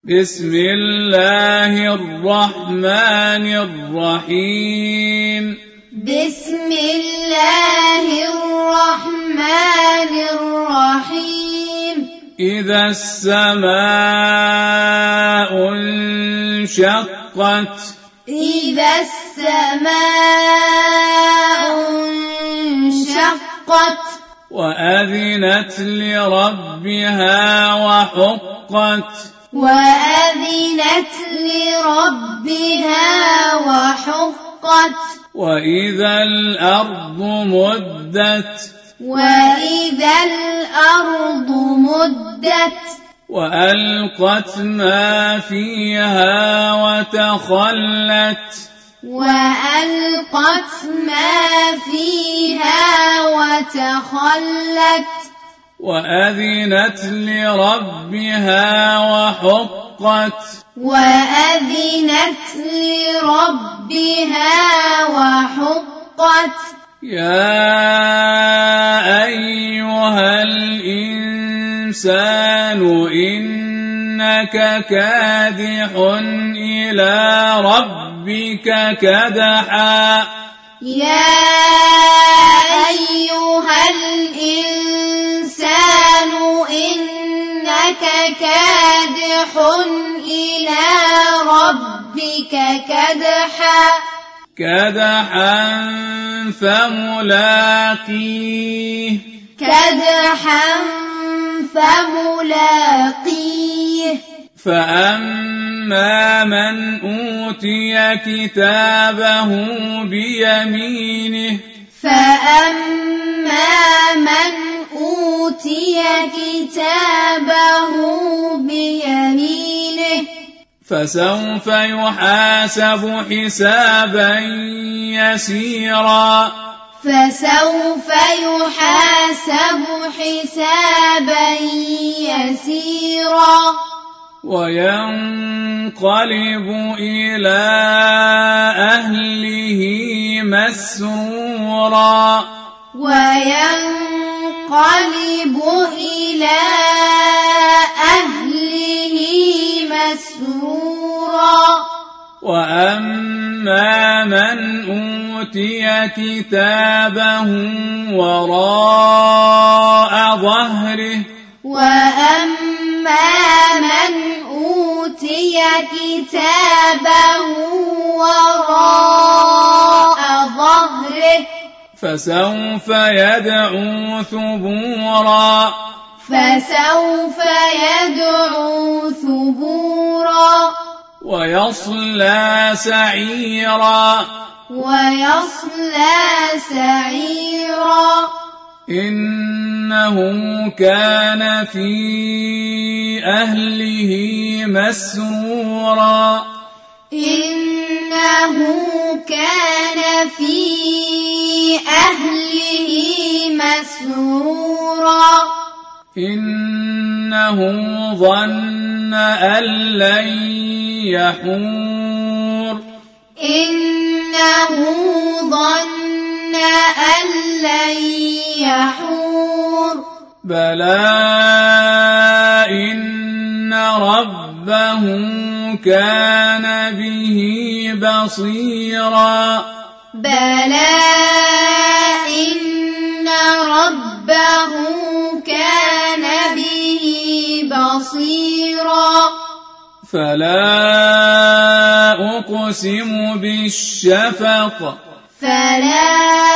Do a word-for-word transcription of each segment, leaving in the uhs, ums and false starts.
بسم الله الرحمن الرحيم بسم الله الرحمن الرحيم إذا السماء انشقت إذا السماء انشقت وأذنت لربها وحقت وأذنت لربها وحقت وإذا الأرض مدت وإذا الأرض مدت وألقت ما فيها وتخلت وألقت ما فيها وتخلت وأذنت لربها وحقت وأذنت لربها وحقت يا أيها الإنسان إنك كادح إلى ربك كدحا يا أيها الإنسان إنك كادح إلى ربك كدحا كدحا فملاقيه كدحا فملاقيه فأما من أوتي كتابه بيمينه فأما من أوتي كتابه بيمينه فسوف يحاسب حسابا يسيرا فسوف يحاسب حسابا يسيرا وينقلب إلى أهله مسرورا وينقلب إلى أهله مسرورا وأما من أوتي كتابه وراء ظهره وأما من أوتي كتابه وراء ظهره فسوف يدعو ثبورا فسوف يدعو ثبورا ويصلى سعيرا ويصلى سعيرا إنه كان في أهله مسرورا إنه كان في أهله مسرورا إنه ظن أن لن يحور إنه ظن أن لن يحور بلى إن ربه كان به بصيرا بلى إن ربه كان به بصيرا فلا أقسم بالشفق فلا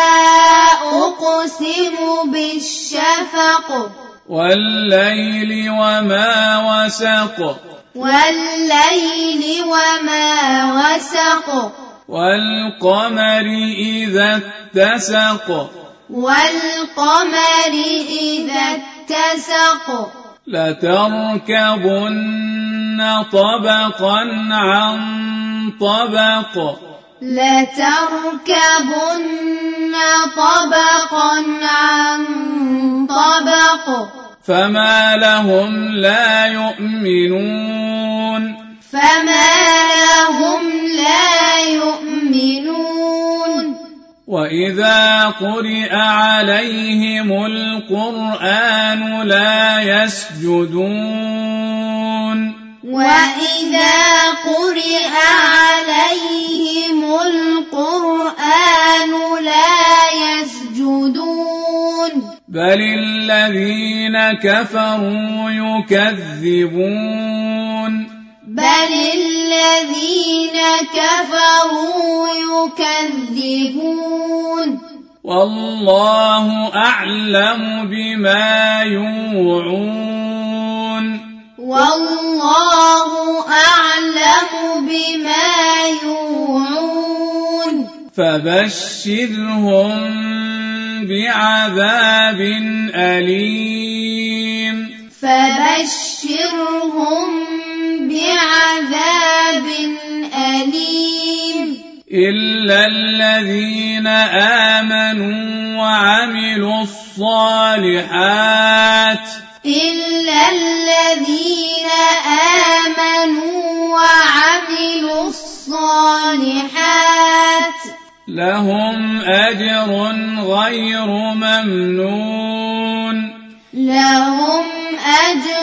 أقسم بالشفق والليل وما وسق والليل وما وسق والقمر إذا اتسق والقمر إذا اتسق لتركبن طبقا عن طبق لتركبن طبقا عن طبق فما لهم لا يؤمنون فما لهم لا يؤمنون وإذا قرئ عليهم القرآن لا يسجدون وإذا قرئ عليهم القرآن لا يسجدون بل الذين كفروا يكذبون بل الذين كفروا يكذبون والله أعلم بما يوعون والله أعلم بما يوعون فبشرهم بعذاب أليم فبشرهم بعذاب أليم إلا الذين آمنوا وعملوا الصالحات إلا الذين آمنوا وعملوا الصالحات لهم أجر غير ممنون لهم أجر